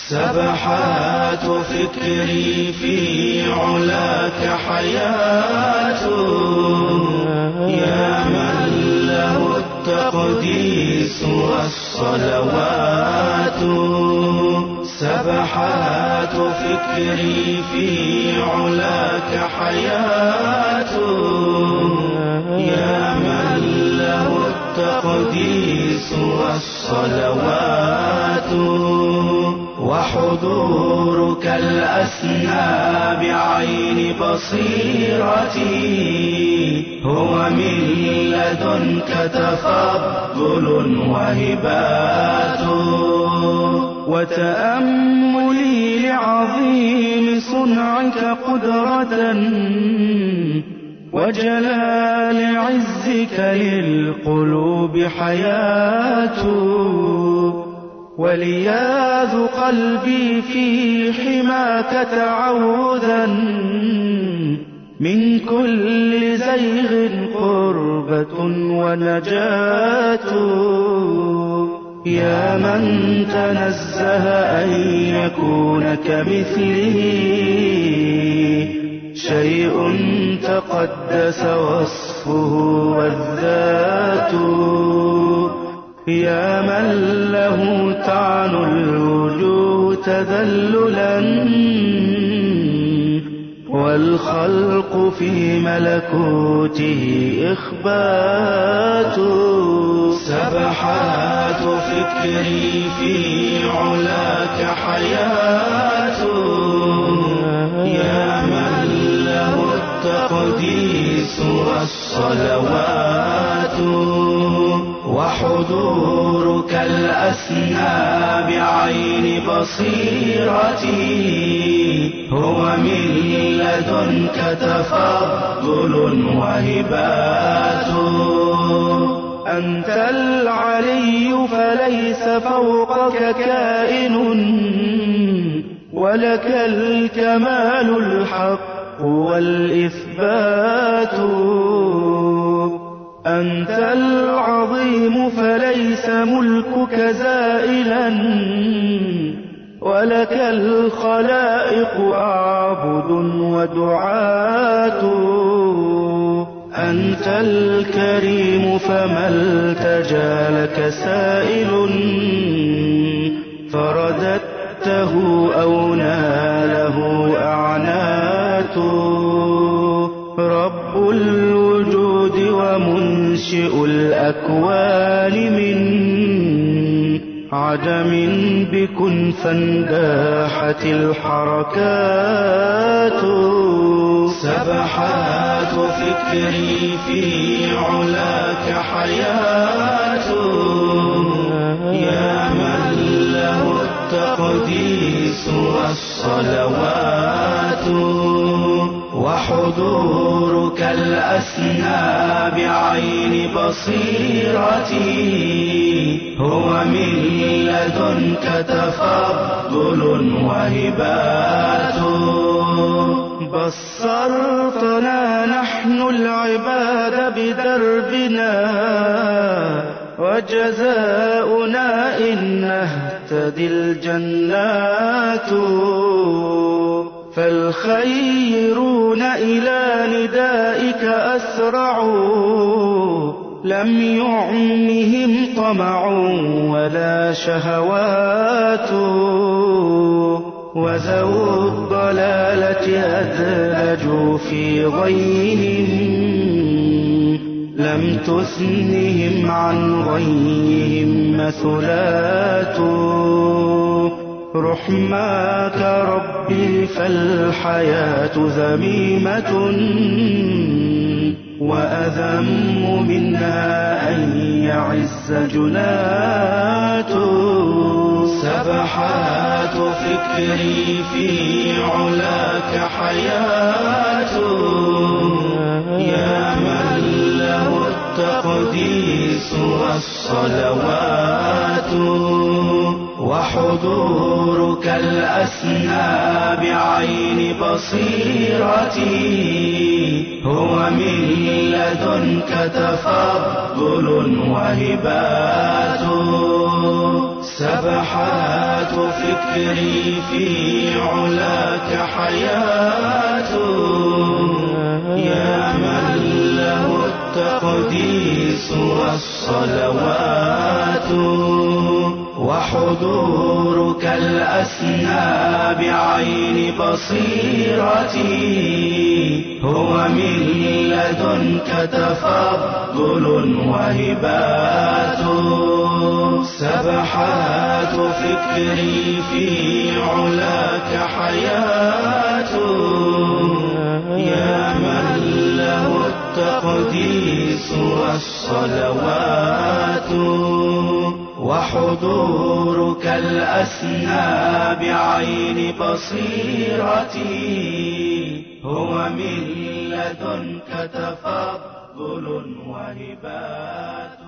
سبحات فكري في علاك حياة، يا من له التقديس والصلوات. سبحات فكري في علاك حياة، يا من له التقديس والصلوات. وحضورك الأسنى بعين بصيرتي هو من لدنك تفضل وهبات. وتأملي لعظيم صنعك قدرة وجلال عزك للقلوب حياة. ولياذ قلبي في حماك تعوذا من كل زيغ قربة ونجاة. يا من تنزه أن يكون كمثله شيء تقدس وصفه والذات. يا من له تعنو الوجوه تذللا والخلق في ملكوته إخبات. سبحات فكري في علاك حياة، يا من له التقديس والصلوات. وحضورك الأسنى بعين بصيرتي هو من لدنك تفضل وهبات. أنت العلي فليس فوقك كائن، ولك الكمال الحق والإثبات. أنت العظيم فليس ملكك زائلا، ولك الخلائق أعبد ودعاة. أنت الكريم فما التجا لك سائل فرددته أو ناله أعنات. رب الوجود ومنشئ الأكوان من عدم بكن فانداحت الحركات. سبحات فكري في علاك حياة، يا من له التقديس والصلوات. وحضورك الأسنى بعين بصيرتي هو من لدنك تفضل وهبات. بصرتنا نحن العباد بدربنا وجزاؤنا إن نهتدي الجنات. فالخيرون إلى ندائك أسرعوا لم يعمهم طمع ولا شهوات. وذو الضلالة أدلجوا في غيهم لم تثنهم عن غيهم مثلات. رحماك ربي فالحياة ذميمة وأذم منها أن يعز جنات. سبحات فكري في علاك حياة، يا من له التقديس والصلوات. وحضورك الأسنى بعين بصيرتي هو من لدنك تفضل وهبات. سبحات فكري في علاك حياة يا من له التقديس والصلوات وحضورك الأسنى بعين بصيرتي هو من لدنك تفضل وهبات سبحات فكري في علاك حياة يا من له التقديس والصلوات وحضورك الأسنى بعين بصيرتي هو من لدنك تفضل وهبات